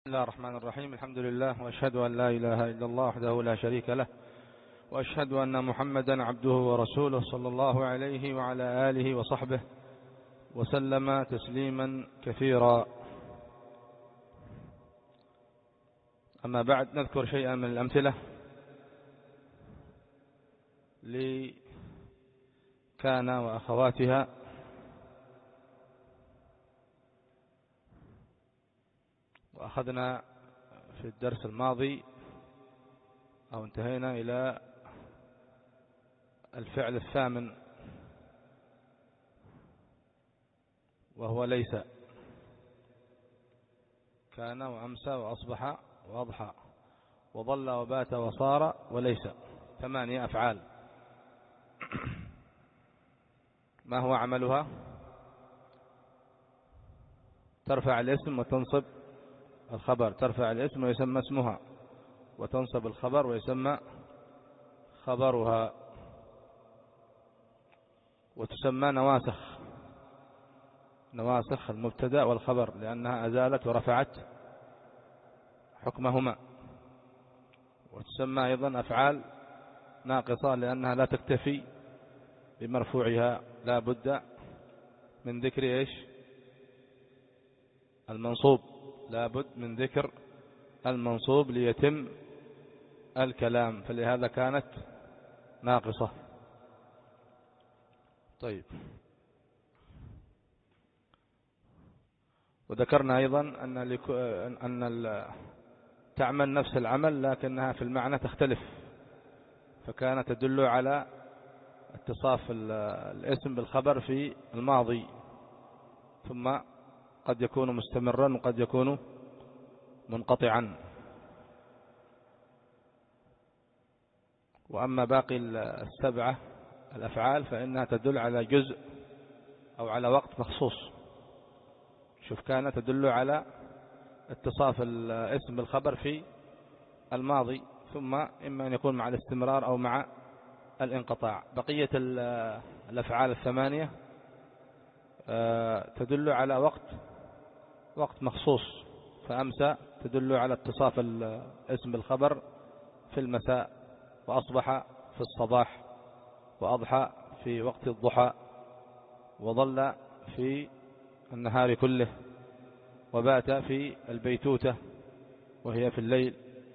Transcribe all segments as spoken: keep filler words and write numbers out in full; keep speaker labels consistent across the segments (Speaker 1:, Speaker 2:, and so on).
Speaker 1: بسم الله الرحمن الرحيم. الحمد لله، وأشهد أن لا إله إلا الله وحده لا شريك له، وأشهد أن محمدا عبده ورسوله صلى الله عليه وعلى آله وصحبه وسلم تسليما كثيرا. أما بعد، نذكر شيئا من الأمثلة لكان وأخواتها. وأخذنا في الدرس الماضي أو انتهينا إلى الفعل الثامن، وهو ليس. كان وأمسى وأصبح وأضحى وظل وبات وصار وليس، ثمانية أفعال. ما هو عملها؟ ترفع الاسم وتنصب الخبر. ترفع الاسم ويسمى اسمها، وتنصب الخبر ويسمى خبرها، وتسمى نواسخ. نواسخ المبتدأ والخبر، لأنها أزالت ورفعت حكمهما. وتسمى أيضا أفعال ناقصة، لأنها لا تكتفي بمرفوعها، لا بد من ذكر إيش؟ المنصوب. لا بد من ذكر المنصوب ليتم الكلام، فلهذا كانت ناقصة. طيب، وذكرنا أيضا أن أن تعمل نفس العمل، لكنها في المعنى تختلف. فكانت تدل على اتصاف الاسم بالخبر في الماضي، ثم قد يكون مستمرا وقد يكون منقطعا. وأما باقي السبعة الأفعال فإنها تدل على جزء أو على وقت مخصوص. شوف، كانت تدل على اتصاف الاسم بالخبر في الماضي، ثم إما أن يكون مع الاستمرار أو مع الانقطاع. بقية الأفعال الثمانية تدل على وقت وقت مخصوص. فأمسى تدل على اتصاف الاسم بالخبر في المساء، وأصبح في الصباح، وأضحى في وقت الضحى، وظل في النهار كله، وبات في البيتوتة وهي في الليل.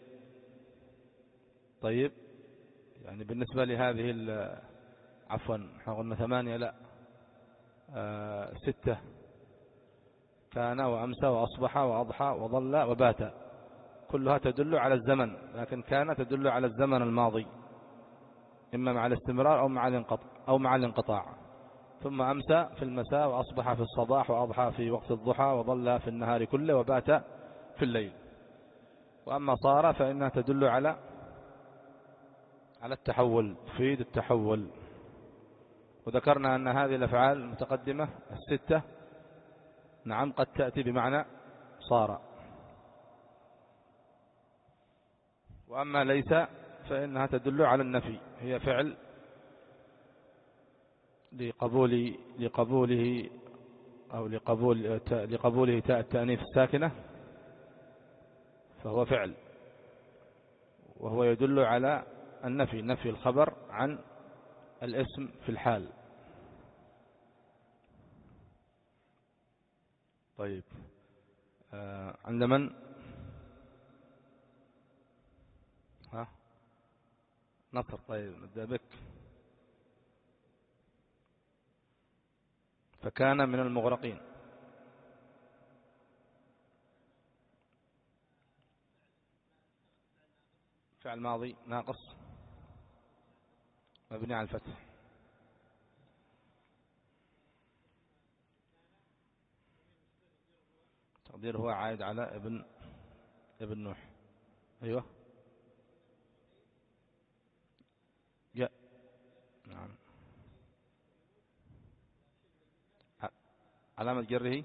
Speaker 1: طيب، يعني بالنسبة لهذه عفوا احنا قلنا ثمانية، لا آه ستة. كان وأمسى وأصبح وأضحى وظل وبات، كلها تدل على الزمن، لكن كان تدل على الزمن الماضي، إما مع الاستمرار أو مع الانقطاع أو مع الانقطاع. ثم أمسى في المساء، وأصبح في الصباح، وأضحى في وقت الضحى، وظل في النهار كله، وبات في الليل. وأما صار فإنها تدل على على التحول، تفيد التحول. وذكرنا أن هذه الأفعال المتقدمة الستة نعم قد تأتي بمعنى صار. وأما ليس فإنها تدل على النفي، هي فعل لقبول لقبوله أو لقبول لقبوله تاء التأنيث الساكنة، فهو فعل، وهو يدل على النفي، نفي الخبر عن الاسم في الحال. طيب، آه عند من؟ ها نصر. طيب، نبدأ بك. فكان من المغرقين. فعل ماضي ناقص مبني على الفتح. تقديره هو عائد على ابن ابن نوح. أيوه، جاء. نعم. علامة جره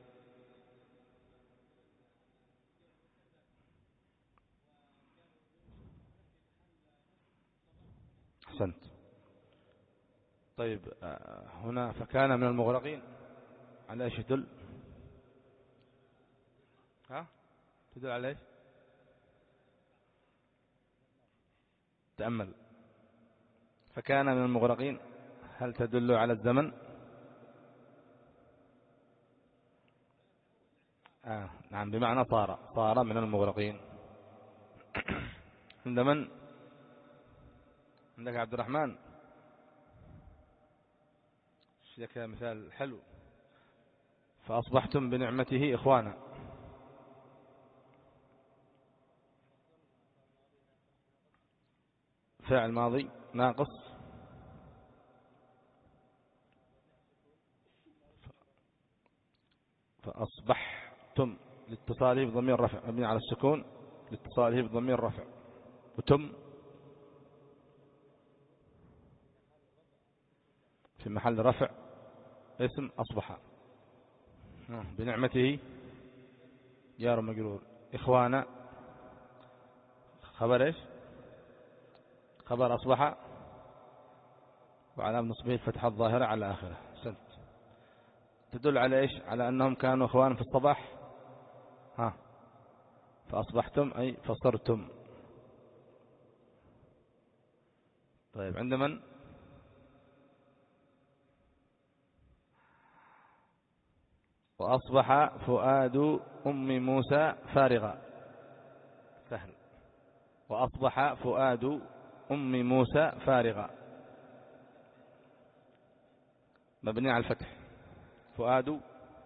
Speaker 1: أحسنت. طيب، هنا فكان من المغرقين على ايش يدل؟ ها تدل على ايش؟ تأمل. فكان من المغرقين، هل تدل على الزمن؟ آه نعم، بمعنى صار صار من المغرقين. عند من؟ عندك عبد الرحمن؟ لك مثال حلو. فأصبحتم بنعمته إخوانا. فعل ماضي ناقص، فأصبحتم لاتصاله بضمير رفع مبني على السكون، لاتصاله بضمير رفع، وتم في محل رفع اسم أصبح. بنعمته جار مجرور. إخوانا خبر إيش؟ خبر أصبح، وعلامة نصبه الفتحة الظاهرة على آخره. سنت تدل على إيش؟ على أنهم كانوا إخوانا في الصباح. ها فأصبحتم أي فصرتم. طيب عند من؟ وأصبح فؤاد أم موسى فارغا. سهل. وأصبح فؤاد أم موسى فارغا، مبني على الفتح. فؤاد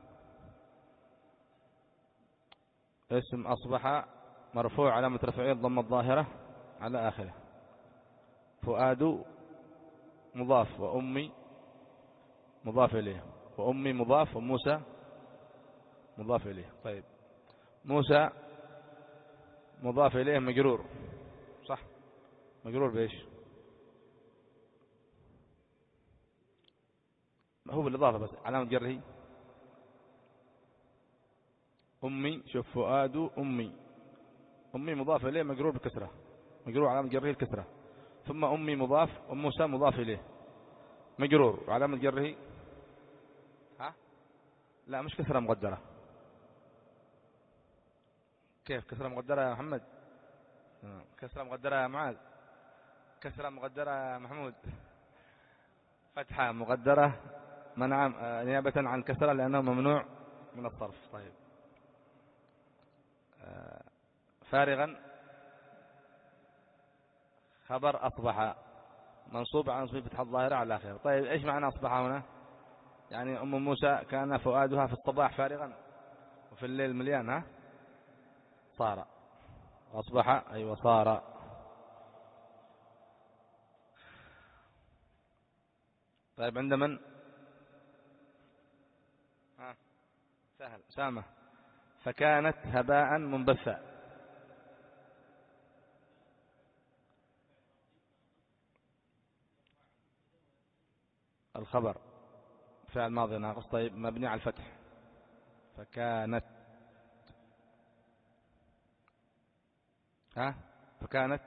Speaker 1: اسم أصبح مرفوع علامة رفعه الضمة الظاهرة على آخره. فؤاد مضاف، وأمي مضاف إليه، وأمي مضاف، وموسى مضاف إليه. طيب موسى مضاف إليه مجرور، صح؟ مجرور بإيش؟ هو بالإضافة بس علامة جره. أمي، شوف فؤاد أمي، أمي مضاف إليه مجرور بكسرة، مجرور علامة جره الكسرة. ثم أمي مضاف، وموسى مضاف إليه مجرور وعلامة جره. ها لا مش كسرة مقدرة. كيف كسرة مقدرة يا محمد؟ كسرة مقدرة يا معاذ؟ كسرة مقدرة يا محمود؟ فتحة مقدرة منع نيابة عن كسرة لأنه ممنوع من الصرف. طيب فارغا خبر أصبح منصوب على نصب فتح الظاهرة على آخره. طيب إيش معنى أصبح هنا؟ يعني أم موسى كان فؤادها في الصباح فارغا وفي الليل مليان. ها صار. أصبح أي أيوة وصار. طيب عند من؟ ها سهل. سامة. فكانت هباء منبثا. الخبر فعل ماضي ناقص. طيب مبني على الفتح. فكانت. ها فكانت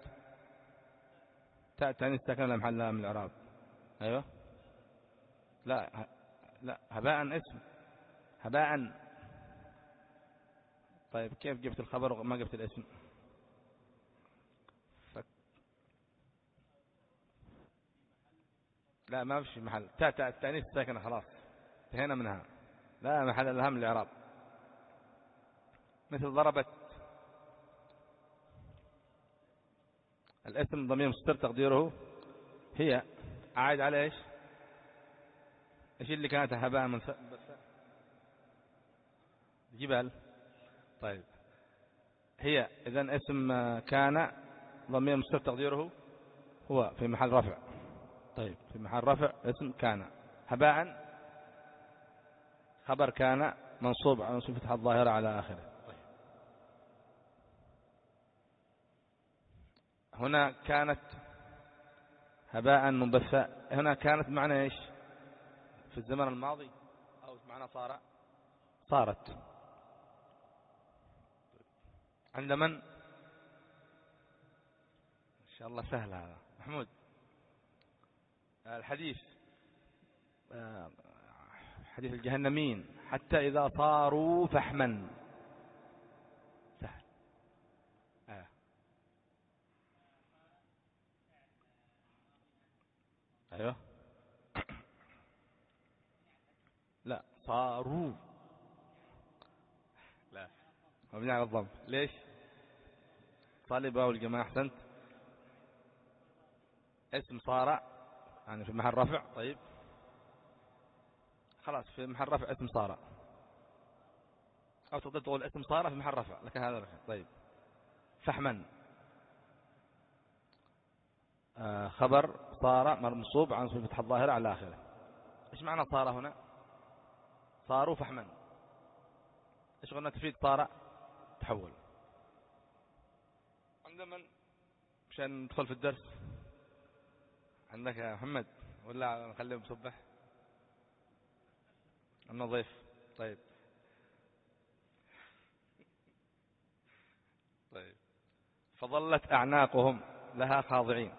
Speaker 1: تأتي ساكنة لا محل لها من الإعراب. أيوة لا ه... لا هباء اسم هباء. طيب كيف جبت الخبر وما جبت الاسم؟ فك... لا ما فيش محل. تاء التأنيث ساكنة خلاص انتهينا منها، لا محل لها من الإعراب. مثل ضربت. الاسم ضمير مستتر تقديره هي. عائد على ايش؟ ايش اللي كانت هباء من جبال؟ طيب هي اذا اسم كان ضمير مستتر تقديره هو في محل رفع. طيب في محل رفع اسم كان. هباء خبر كان منصوب على نصب فتح الظاهرة على آخره. طيب. هنا كانت هباء منبثا. هنا كانت معنى ايش؟ في الزمن الماضي أو معنى صار؟ صارت. عند من؟ إن شاء الله سهل هذا محمود. الحديث حديث الجهنمين حتى إذا صاروا فحما. سهل. أيوه. لا صاروا. لا مبني على الضم. ليش؟ طالب واو الجماعة. أحسنت. اسم صار يعني في محل رفع. طيب خلاص في محل رفع اسم صار، أو تقدر تقول اسم صار في محل رفع، لكن هذا رفع. طيب فحما. آه خبر صار منصوب عن صفة الظاهرة على آخره. إيش معنى صار هنا؟ صاروا فحما. إيش قلنا تفيد صار؟ تحول. عندما مشان ندخل في الدرس عندك يا محمد ولا نخليه مصبح النظيف؟ طيب طيب فظلت أعناقهم لها خاضعين.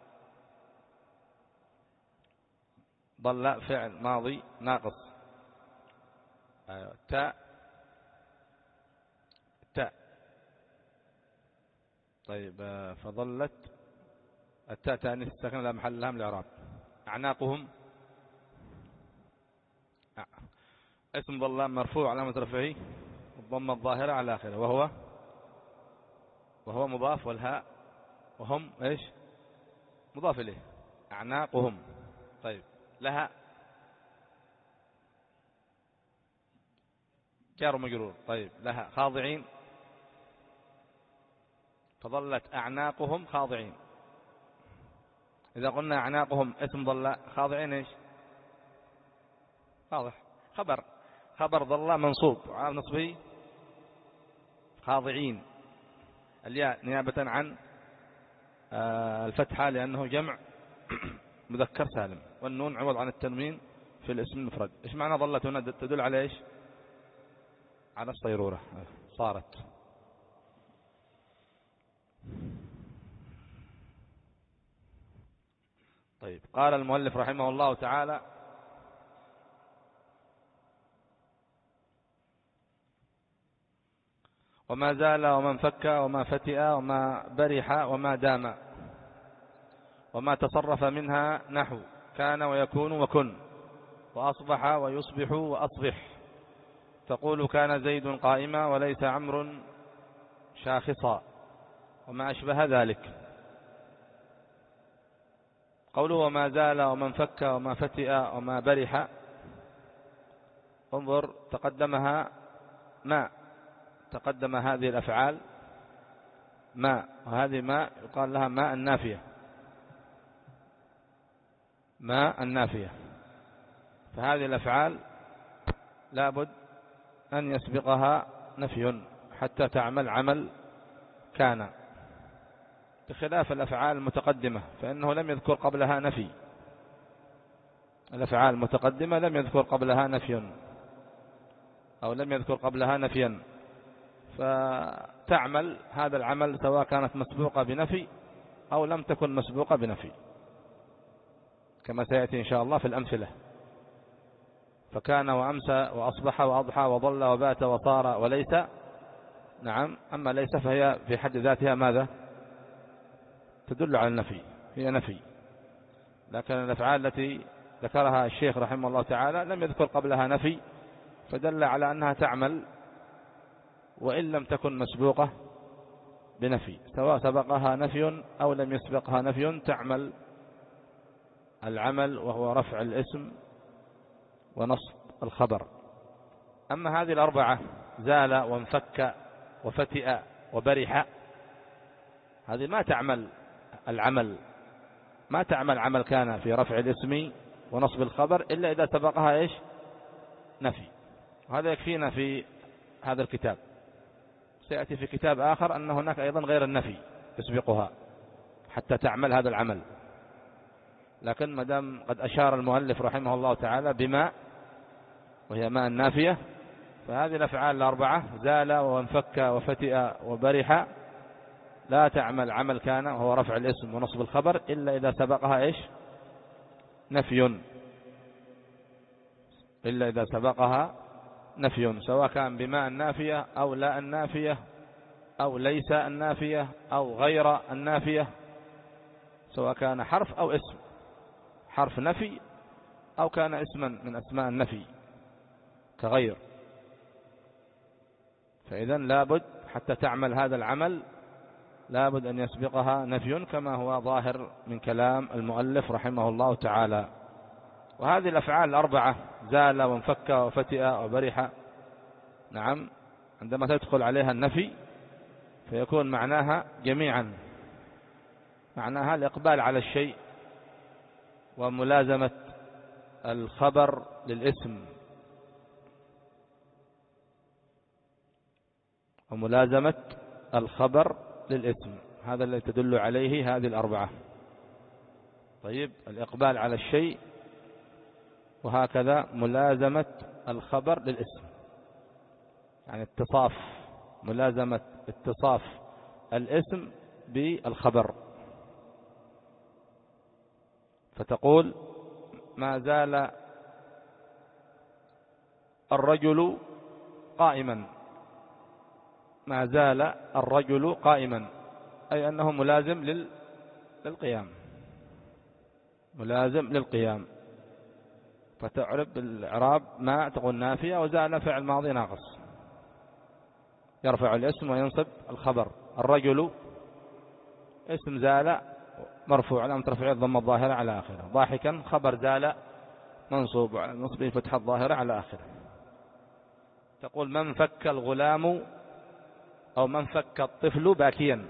Speaker 1: ظل فعل ماضي ناقص. أيوة. تاء تاء. طيب فظلت التاء تانيث ساكنة لا محل لها من الإعراب. أعناقهم اسم ظل مرفوع علامة رفعه الضمة الظاهرة على آخره، وهو وهو مضاف، والهاء وهم ايش؟ مضاف إليه. أعناقهم. طيب لها جار ومجرور. طيب لها خاضعين. فظلت أعناقهم خاضعين. إذا قلنا أعناقهم اسم ظل خاضعين ايش؟ واضح. خبر خبر ظل منصوب على نصبه خاضعين. الياء نيابة عن الفتحة لأنه جمع مذكر سالم، والنون عوض عن التنوين في الاسم المفرد. إيش معنى ظلت هنا؟ تدل على إيش؟ على الصيرورة. صارت. طيب قال المؤلف رحمه الله تعالى: وما زال وما انفك وما فتئ وما برح وما دام وما تصرف منها نحو كان ويكون وكن وأصبح ويصبح وأصبح. تقول كان زيد قائما وليس عمرو شاخصا وما أشبه ذلك. قوله وما زال وما انفك وما فتئ وما برح، انظر تقدمها ما تقدم هذه الأفعال ما، وهذه ما يقال لها ما النافية. ما النافية. فهذه الأفعال لابد أن يسبقها نفي حتى تعمل عمل كان، بخلاف الأفعال المتقدمة فإنه لم يذكر قبلها نفي. الأفعال المتقدمة لم يذكر قبلها نفي أو لم يذكر قبلها نفيا، فتعمل هذا العمل سواء كانت مسبوقة بنفي أو لم تكن مسبوقة بنفي، كما سيأتي إن شاء الله في الأمثلة. فكان وأمسى وأصبح وأضحى وظل وبات وصار وليس. نعم. أما ليس فهي في حد ذاتها ماذا؟ تدل على النفي، هي نفي. لكن الأفعال التي ذكرها الشيخ رحمه الله تعالى لم يذكر قبلها نفي، فدل على أنها تعمل وإن لم تكن مسبوقة بنفي، سواء سبقها نفي أو لم يسبقها نفي تعمل العمل وهو رفع الاسم ونصب الخبر. أما هذه الأربعة زال وانفك وفتئ وبرح، هذه ما تعمل العمل ما تعمل عمل كان في رفع الاسم ونصب الخبر إلا إذا سبقها إيش؟ نفي. وهذا يكفينا في هذا الكتاب. سيأتي في كتاب آخر أن هناك أيضا غير النفي يسبقها حتى تعمل هذا العمل. لكن مدام قد أشار المؤلف رحمه الله تعالى بما، وهي ما النافية، فهذه الأفعال الأربعة زال وانفك وفتئ وبرح لا تعمل عمل كان وهو رفع الاسم ونصب الخبر إلا إذا سبقها إيش؟ نفي. إلا إذا سبقها نفي، سواء كان بما النافية أو لا النافية أو ليس النافية أو غير النافية، سواء كان حرف أو اسم. حرف نفي أو كان اسما من أسماء النفي كغير. فإذا لابد حتى تعمل هذا العمل لابد أن يسبقها نفي كما هو ظاهر من كلام المؤلف رحمه الله تعالى. وهذه الأفعال الأربعة زال وانفك وفتئ وبرح، نعم، عندما تدخل عليها النفي فيكون معناها جميعا معناها الإقبال على الشيء وملازمة الخبر للاسم وملازمة الخبر للاسم، هذا الذي تدل عليه هذه الأربعة. طيب، الإقبال على الشيء وهكذا ملازمة الخبر للاسم، يعني اتصاف ملازمة اتصاف الاسم بالخبر. فتقول ما زال الرجل قائما، ما زال الرجل قائما أي أنه ملازم للقيام، ملازم للقيام. فتعرب بالإعراب ما تقول نافية، وزال فعل ماضي ناقص يرفع الاسم وينصب الخبر. الرجل اسم زال مرفوع علامة رفعه الضمة الظاهرة على آخره. ضاحكا خبر زال منصوب على نصبه فتحة الظاهرة على آخره. تقول من فك الغلام أو من فك الطفل باكيا،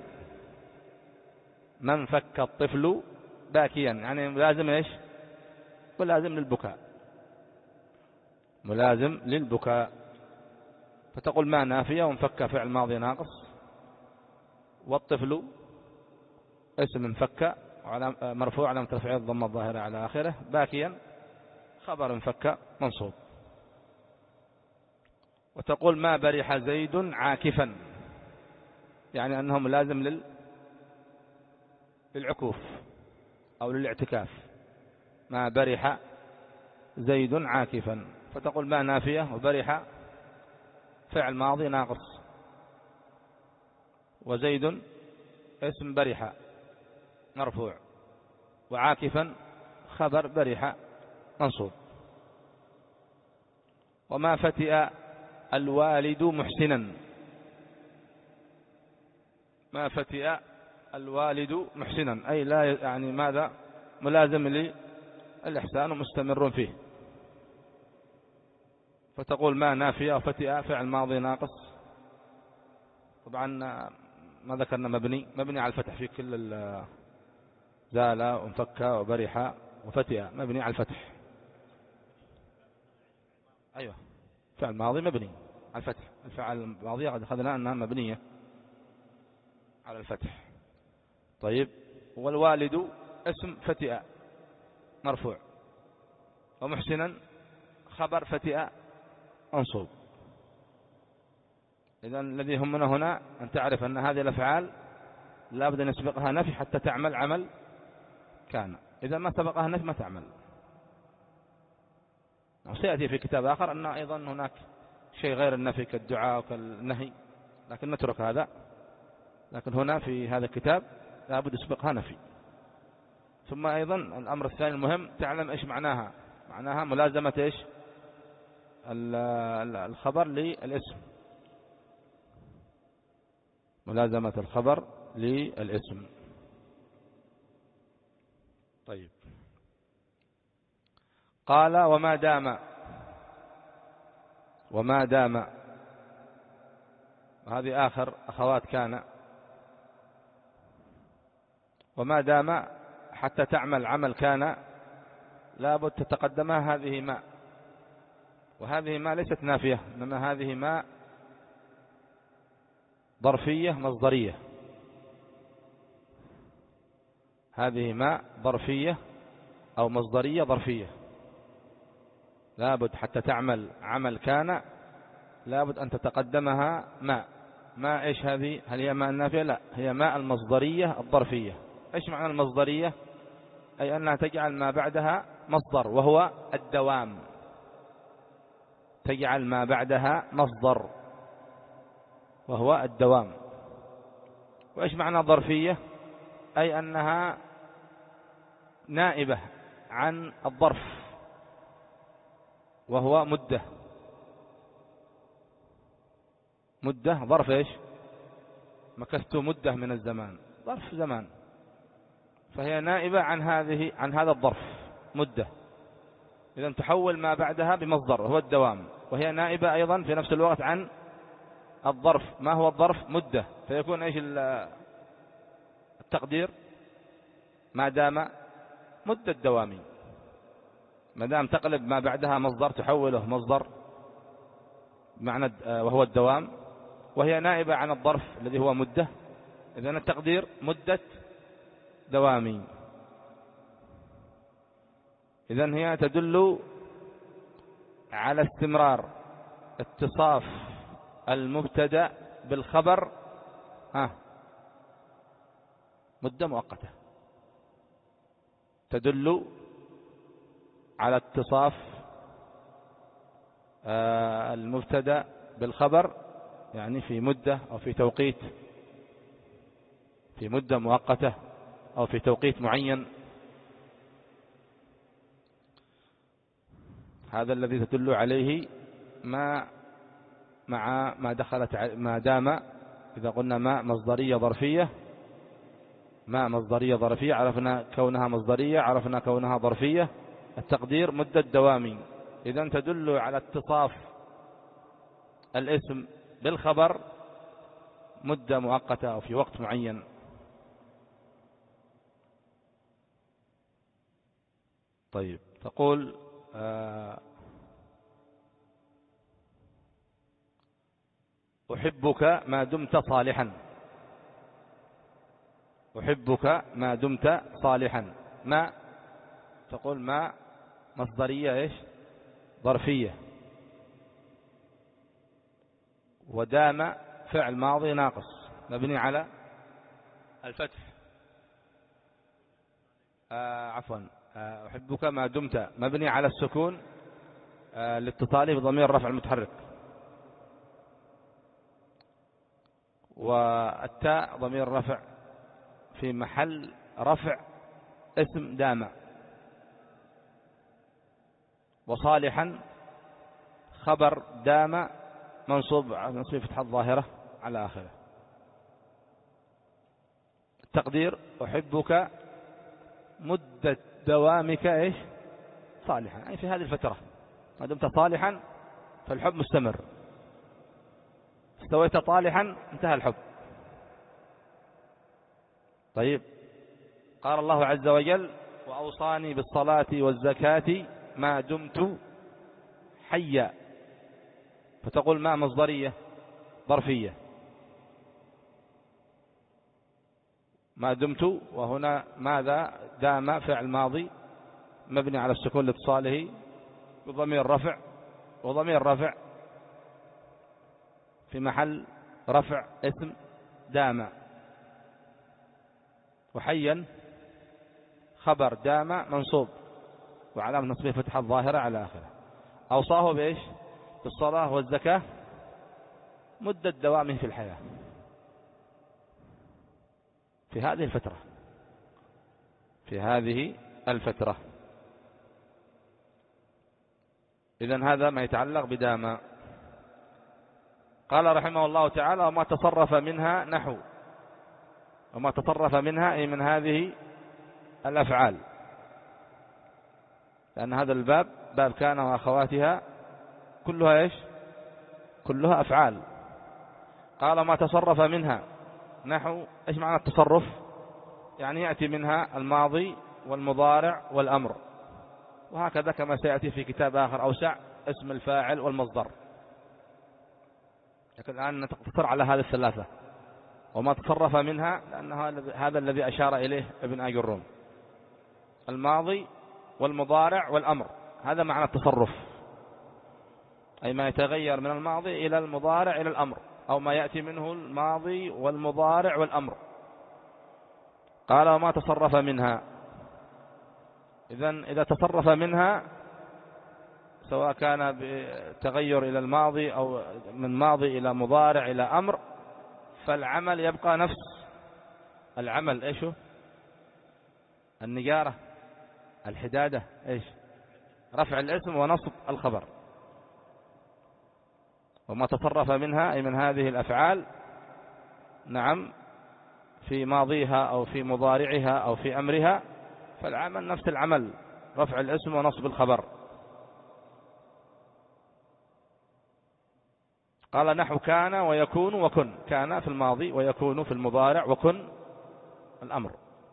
Speaker 1: من فك الطفل باكيا يعني ملازم ايش؟ ملازم للبكاء، ملازم للبكاء. فتقول ما نافية وانفك فعل ماضي ناقص، والطفل اسم انفك مرفوع علامة رفعه الضمة الظاهرة على آخره. باكيا خبر انفك منصوب. وتقول ما برح زيد عاكفا، يعني أنه ملازم لل... للعكوف أو للاعتكاف. ما برح زيد عاكفا، فتقول ما نافية وبرح فعل ماضي ناقص، وزيد اسم برح مرفوع، وعاكفا خبر برح منصوب. وما فتئ الوالد محسنا، ما فتئ الوالد محسنا أي لا يعني ماذا؟ ملازم للإحسان ومستمر فيه. فتقول ما نافية وفتئ فعل ماضي ناقص، طبعا ما ذكرنا مبني مبني على الفتح في كل زال وانفك وبرح وفتئ مبني على الفتح. أيوة، فعل ماضي مبني على الفتح. الفعل الماضي قد أخذنا أنها مبنية على الفتح. طيب، والوالد اسم فتئ مرفوع، ومحسنا خبر فتئ منصوب. إذن الذي همنا هنا أن تعرف أن هذه الأفعال لا بد أن يسبقها نفي حتى تعمل عمل كان. إذا ما سبقها نفي ما تعمل. وسيأتي في كتاب آخر أن أيضا هناك شيء غير النفي كالدعاء وكالنهي، لكن نترك هذا. لكن هنا في هذا الكتاب لا بد يسبقها نفي. ثم أيضا الأمر الثاني المهم تعلم إيش معناها. معناها ملازمة إيش؟ الخبر للاسم، ملازمة الخبر للاسم. طيب، قال وما دام، وما دام هذه آخر أخوات كان. وما دام حتى تعمل عمل كان لابد تتقدمها هذه ما، وهذه ما ليست نافية، إنما هذه ما ظرفية مصدرية. هذه ما ظرفية أو مصدرية ظرفية. لابد حتى تعمل عمل كان لابد أن تتقدمها ما. ما إيش هذه؟ هل هي ما النافية؟ لا، هي ما المصدرية الظرفية. إيش معنى المصدرية؟ أي أنها تجعل ما بعدها مصدر وهو الدوام، تجعل ما بعدها مصدر وهو الدوام. وإيش معنى ظرفية؟ أي أنها نائبة عن الظرف وهو مدة. مدة ظرف إيش؟ مكثت مدة من الزمان، ظرف زمان، فهي نائبة عن هذه عن هذا الظرف مدة. إذا تحول ما بعدها بمصدر وهو الدوام، وهي نائبة أيضا في نفس الوقت عن الظرف. ما هو الظرف؟ مدة، فيكون إيش التقدير؟ ما دام مدة دوامي، ما دام تقلب ما بعدها مصدر تحوله مصدر معنى وهو الدوام، وهي نائبة عن الظرف الذي هو مدة، إذن التقدير مدة دوامي. إذن هي تدل على استمرار اتصاف المبتدأ بالخبر ها مدة مؤقتة، تدل على اتصاف المبتدأ بالخبر، يعني في مدة أو في توقيت، في مدة مؤقتة أو في توقيت معين. هذا الذي تدل عليه ما مع ما دخلت ما دام. إذا قلنا ما مصدرية ظرفية، ما مصدرية ظرفية عرفنا كونها مصدرية، عرفنا كونها ظرفية. التقدير مدة دوامي، إذن تدل على اتصاف الاسم بالخبر مدة مؤقتة أو في وقت معين. طيب، تقول أحبك ما دمت صالحا. أحبك ما دمت صالحا، ما تقول ما مصدرية إيش؟ ظرفية، ودام فعل ماضي ناقص مبني على الفتح. آه عفوا آه أحبك ما دمت مبني على السكون آه لاتصاله بضمير رفع المتحرك، والتاء ضمير رفع في محل رفع اسم دام، وصالحا خبر دام منصوب على نصب فتحة الظاهرة على آخره. التقدير أحبك مدة دوامك إيش؟ صالحا، يعني في هذه الفترة ما دمت صالحا فالحب مستمر، استويت طالحا انتهى الحب. طيب، قال الله عز وجل وأوصاني بالصلاة والزكاة ما دمت حيا، فتقول ما مصدرية ظرفية ما دمت، وهنا ماذا؟ دام فعل ماضي مبني على السكون لاتصاله بضمير رفع، وضمير رفع في محل رفع اسم دام، وحيا خبر دام منصوب وعلامة نصبه فتحة الظاهرة على آخره. أوصاه بإيش؟ بالصلاة والزكاة مدة دوامه في الحياة في هذه الفترة في هذه الفترة. إذن هذا ما يتعلق بدام. قال رحمه الله تعالى وما تصرف منها نحو، وما تصرف منها أي من هذه الأفعال، لأن هذا الباب باب كان وأخواتها كلها إيش؟ كلها أفعال. قال ما تصرف منها نحو، إيش معنى التصرف؟ يعني يأتي منها الماضي والمضارع والأمر، وهكذا كما سيأتي في كتاب آخر أوسع اسم الفاعل والمصدر، لكن الآن نقتصر على هذه الثلاثة. وما تصرف منها لأن هذا الذي أشار إليه ابن آي الروم، الماضي والمضارع والأمر، هذا معنى التصرف، أي ما يتغير من الماضي إلى المضارع إلى الأمر، أو ما يأتي منه الماضي والمضارع والأمر. قال وما تصرف منها، إذن إذا تصرف منها سواء كان بتغير إلى الماضي أو من ماضي إلى مضارع إلى أمر، فالعمل يبقى نفس العمل. إيشه؟ النجارة الحدادة إيش؟ رفع الاسم ونصب الخبر. وما تصرف منها أي من هذه الأفعال نعم في ماضيها أو في مضارعها أو في أمرها فالعمل نفس العمل، رفع الاسم ونصب الخبر. قال نحو كان ويكون وكن، كان في الماضي ويكون في المضارع وكن الأمر.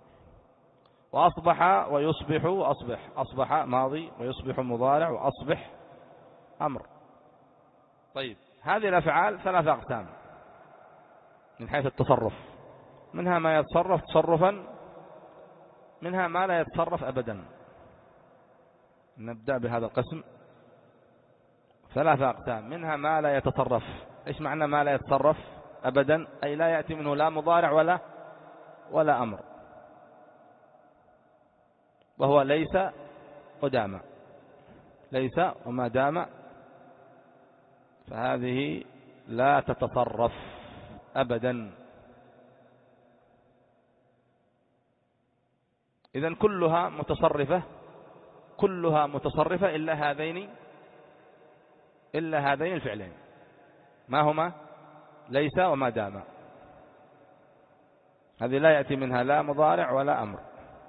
Speaker 1: وأصبح ويصبح وأصبح، أصبح ماضي ويصبح مضارع وأصبح أمر. طيب هذه الأفعال ثلاثة أقسام من حيث التصرف، منها ما يتصرف تصرفا، منها ما لا يتصرف أبدا. نبدأ بهذا القسم. ثلاثة أقسام، منها ما لا يتصرف. إيش معنى ما لا يتصرف أبدا؟ أي لا يأتي منه لا مضارع ولا ولا أمر، وهو ليس ودام. ليس وما دام فهذه لا تتصرف أبدا. إذن كلها متصرفة، كلها متصرفة إلا هذين إلا هذين الفعلين. ما هما؟ ليس وما دام. هذه لا يأتي منها لا مضارع ولا أمر.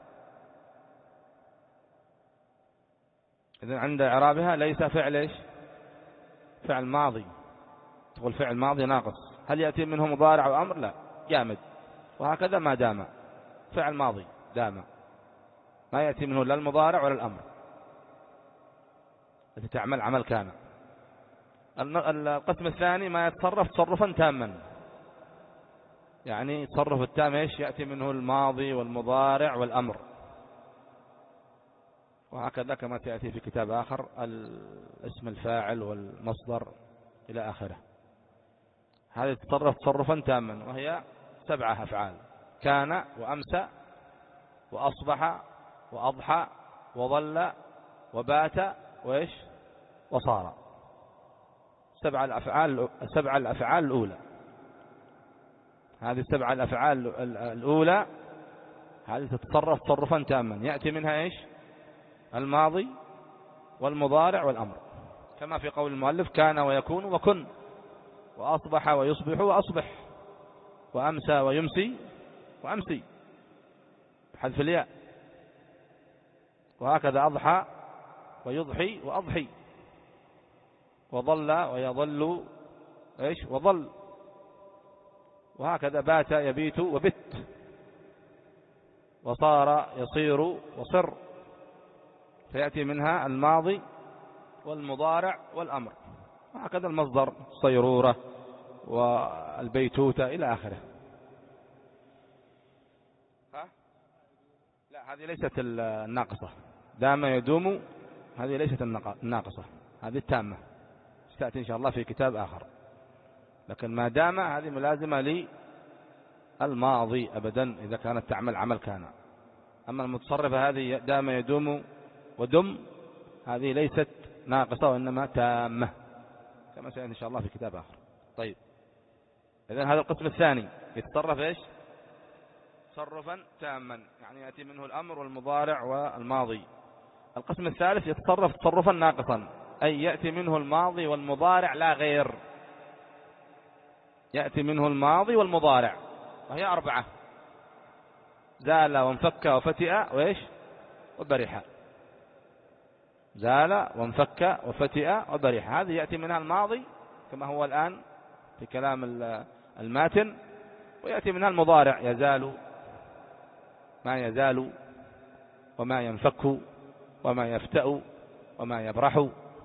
Speaker 1: إذن عند إعرابها ليس فعل إيش؟ فعل ماضي. تقول فعل ماضي ناقص، هل يأتي منه مضارع وأمر؟ لا، جامد. وهكذا ما دام فعل ماضي دام، ما يأتي منه لا المضارع ولا الأمر، التي تعمل عمل كان. القسم الثاني ما يتصرف تصرفا تاما، يعني تصرف التام إيش؟ يأتي منه الماضي والمضارع والأمر، وهكذا كما تأتي في كتاب آخر الاسم الفاعل والمصدر إلى آخره. هذه تتصرف تصرفا تاما، وهي سبعة أفعال: كان وأمسى وأصبح وأضحى وظل وبات وإيش وصار. سبع الأفعال، سبع الأفعال الأولى. هذه السبع الأفعال الأولى هذه تتصرف تصرفا تاما، يأتي منها إيش؟ الماضي والمضارع والأمر، كما في قول المؤلف كان ويكون وكن، وأصبح ويصبح وأصبح، وأمسى ويمسي وأمسي بحذف الياء، وهكذا أضحى ويضحي وأضحي، وظل ويظل إيش وظل، وهكذا بات يبيت وبت، وصار يصير وصر، فيأتي منها الماضي والمضارع والأمر، وهكذا المصدر الصيرورة والبيتوتة إلى آخره. ها؟ لا، هذه ليست الناقصة. دام يدوم هذه ليست الناقصة، هذه التامة، ستأتي إن شاء الله في كتاب آخر. لكن ما دام هذه ملازمة للماضي أبدا إذا كانت تعمل عمل كان. أما المتصرفة هذه دام يدوم ودم هذه ليست ناقصة وإنما تامة، كما سيأتي إن شاء الله في كتاب آخر. طيب إذن هذا القسم الثاني يتصرف إيش؟ تصرفا تاما، يعني يأتي منه الأمر والمضارع والماضي. القسم الثالث يتصرف تصرفا ناقصا، أي يأتي منه الماضي والمضارع لا غير. يأتي منه الماضي والمضارع، وهي أربعة: زال وانفك وفتئ وإيش وبرح. زال وانفك وفتئ وبرح، هذه يأتي منها الماضي كما هو الآن في كلام الماتن، ويأتي منها المضارع: يزال، ما يزال، وما ينفك، وما يفتأ، وما يبرح،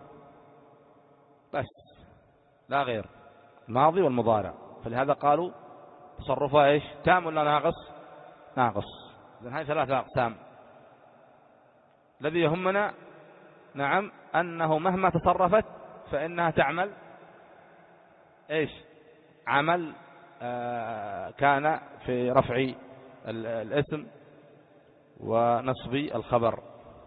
Speaker 1: بس لا غير، الماضي والمضارع. فلهذا قالوا تصرفها إيش؟ تام ولا ناقص؟ ناقص. إذن هذه ثلاثة أقسام. الذي يهمنا نعم أنه مهما تصرفت فإنها تعمل إيش؟ عمل آه كان في رفع الاسم ونصب الخبر.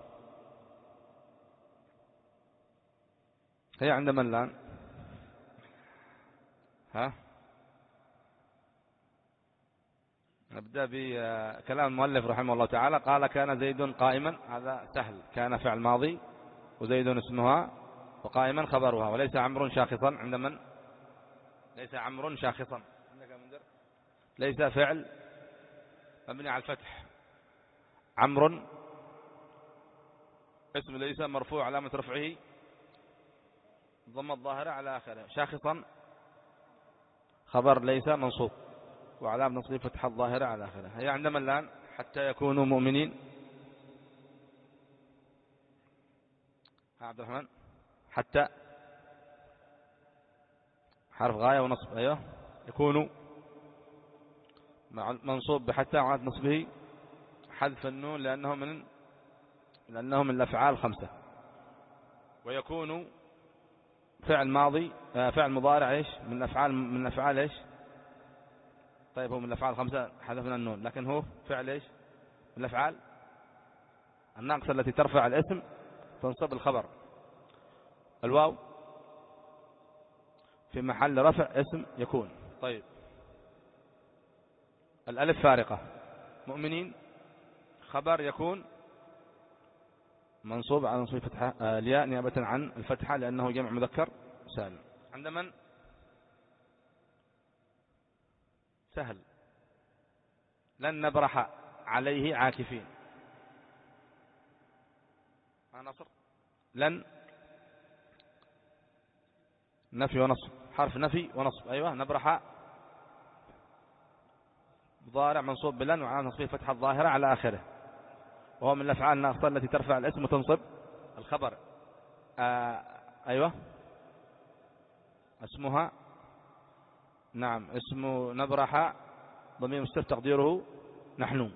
Speaker 1: هي عند من الآن؟ ها؟ نبدأ بكلام المؤلف رحمه الله تعالى. قال كان زيد قائما، هذا سهل، كان فعل ماضي وزيد اسمها وقائما خبرها. وليس عمرو شاخصا عند من؟ ليس عمرو شاخصا عندك منذر؟ ليس فعل مبني على الفتح. عمرو اسم ليس مرفوع علامة رفعه ضم الظاهرة على آخره. شاخصا خبر ليس منصوب وعلامة نصبه فتح الظاهرة على آخره. هي عندما الآن حتى يكونوا مؤمنين. ها عبد الرحمن، حتى حرف غاية ونصب. أيوه يكونوا منصوب بحتى وعلامة نصبه حذف النون لأنه من لأنه من الأفعال الخمسة. ويكون فعل ماضي فعل مضارع ايش من الأفعال من الأفعال ايش؟ طيب هو من الأفعال الخمسة حذفنا النون، لكن هو فعل ايش من الأفعال الناقصة التي ترفع الاسم تنصب الخبر. الواو في محل رفع اسم يكون. طيب الألف فارقة. مؤمنين خبر يكون منصوب على نصب فتحة الياء نيابة عن الفتحة لأنه جمع مذكر سالم. عند من؟ سهل. لن نبرح عليه عاكفين. ما نصر؟ لن نفي ونصب، حرف نفي ونصب. أيوة نبرح مضارع منصوب بلن وعلى نصبه فتحة الظاهرة على آخره، وهو من الأفعال الناقصة التي ترفع الاسم وتنصب الخبر. آه أيوة اسمها نعم اسم نبرح ضمير مستتر تقديره نحن.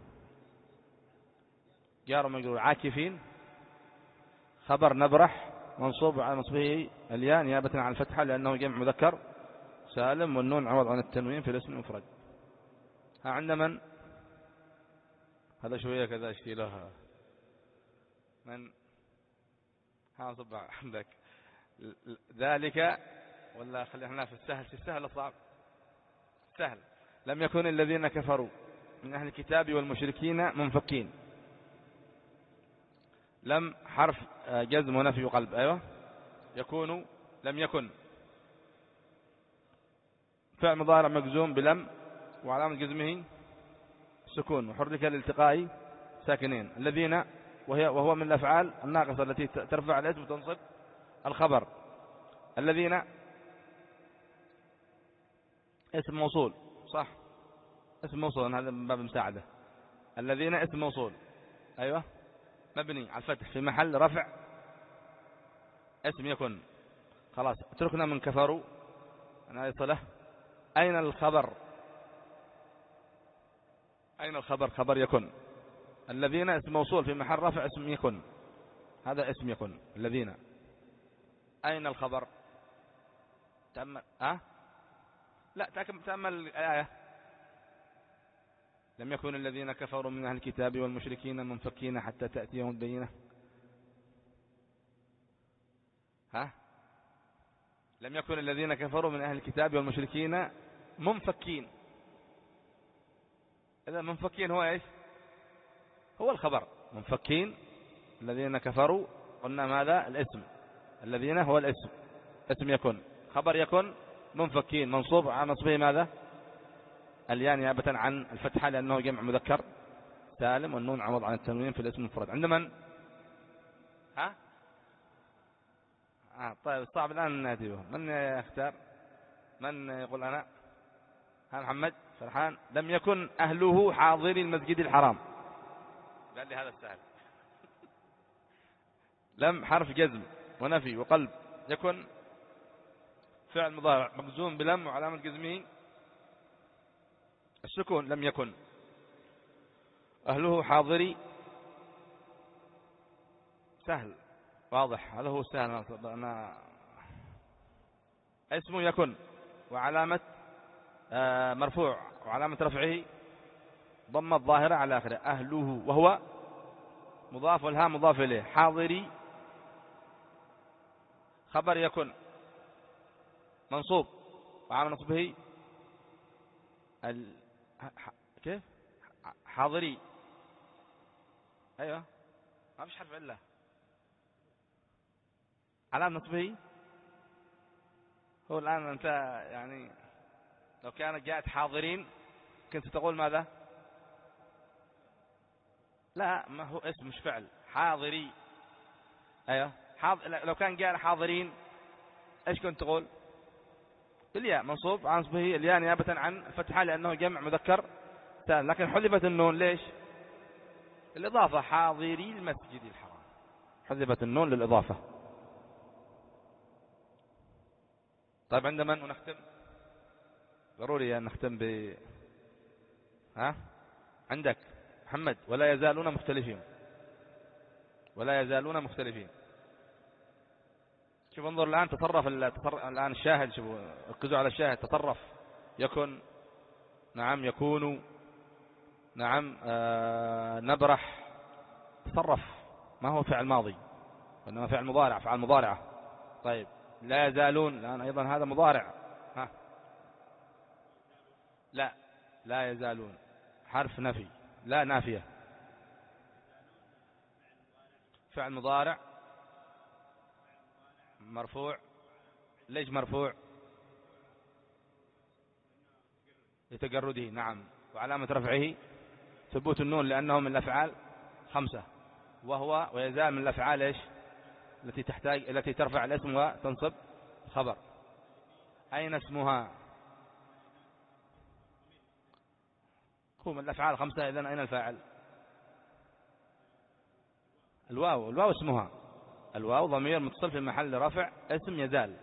Speaker 1: جار ومجرور. عاكفين خبر نبرح منصوب على نصبه الياء نيابة عن الفتحة لأنه جمع مذكر سالم والنون عوض عن التنوين في الاسم المفرد. ها عند من؟ هذا شوية كذا اشتيلها من؟ ها صب عندك ذلك ولا خلينا في السهل؟ في السهل الصعب. سهل. لم يكن الذين كفروا من أهل الكتاب والمشركين منفكين. لم حرف جزم ونفي وقلب. أيوة يكون لم يكن فعل مضارع مجزوم بلم وعلامة جزمه سكون وحرك لالتقاء ساكنين. الذين وهي وهو من الأفعال الناقصة التي ترفع الاسم وتنصب الخبر. الذين اسم موصول صح، اسم موصول هذا من باب مساعدة. الذين اسم موصول أيوة مبني على الفتح في محل رفع اسم يكن. خلاص اتركنا من كفروا أنا صلة. أين الخبر؟ أين الخبر؟ خبر يكن. الذين اسم موصول في محل رفع اسم يكن، هذا اسم يكن. الذين أين الخبر؟ تأمل أه؟ لا تأمل الآية. لم يكن الذين كفروا من أهل الكتاب والمشركين منفكين حتى تأتيهم البينة. ها لم يكن الذين كفروا من أهل الكتاب والمشركين منفكين. إذا منفكين هو إيش؟ هو الخبر. منفكين الذين كفروا قلنا ماذا؟ الاسم. الذين هو الاسم اسم يكن. خبر يكن منفكين منصوب على نصبه ماذا؟ الياء نيابة عن الفتحة لأنه جمع مذكر سالم والنون عوض عن التنوين في الاسم المفرد. عند من؟ ها آه طيب صعب الآن نأتي به. من يختار؟ من يقول أنا؟ ها محمد فرحان. لم يكن أهله حاضري المسجد الحرام. قال لي هذا السهل. لم حرف جزم ونفي وقلب. يكن فعل مضارع مجزوم بلم وعلامة جزمه السكون. لم يكن أهله حاضري سهل واضح. هذا هو سهل. أنا اسمه يكن وعلامة آه مرفوع وعلامة رفعه ضم الظاهرة على آخره. أهله وهو مضاف والها مضاف إليه. حاضري خبر يكن منصوب وعلى نصبه كيف حاضري؟ أيوة ما فيش حرف علة. علامة نصبه هو الآن أنت يعني لو كانت جاءت حاضرين كنت تقول ماذا؟ لا ما هو اسم مش فعل. حاضري. أيوة حاضر. لو كان جاء حاضرين إيش كنت تقول؟ الياء منصوب عن نصبه الياء نيابة عن الفتحة لأنه جمع مذكر سالم. لكن حذفت النون ليش؟ الإضافة. حاضري المسجد الحرام حذفت النون للإضافة. طيب عند من ونختم؟ ضروري أن نختم ب ها عندك محمد. ولا يزالون مختلفين. ولا يزالون مختلفين. شوف انظر الآن تصرف الآن الشاهد. شوفوا ركزوا على الشاهد. تصرف يكن. نعم يكون. نعم آه نبرح. تصرف ما هو فعل ماضي وإنما فعل مضارع. فعل مضارعة. طيب لا يزالون الآن أيضا هذا مضارع. ها لا لا يزالون حرف نفي. لا نافية. فعل مضارع مرفوع. ليش مرفوع؟ لتجرده. نعم. وعلامة رفعه ثبوت النون لأنه من الأفعال خمسة وهو ويزال من الأفعال إيش التي تحتاج التي ترفع الاسم وتنصب خبر. أين اسمها؟ هو من الأفعال خمسة. إذن أين الفاعل؟ الواو. الواو اسمها. الواو ضمير متصل في محل رفع اسم يزال.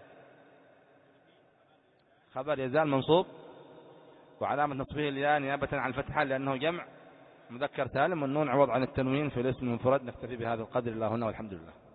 Speaker 1: خبر يزال منصوب وعلامة نصبه الياء نيابة عن الفتحة لأنه جمع مذكر سالم والنون عوض عن التنوين في الاسم المفرد. نكتفي بهذا القدر. الله هنا والحمد لله.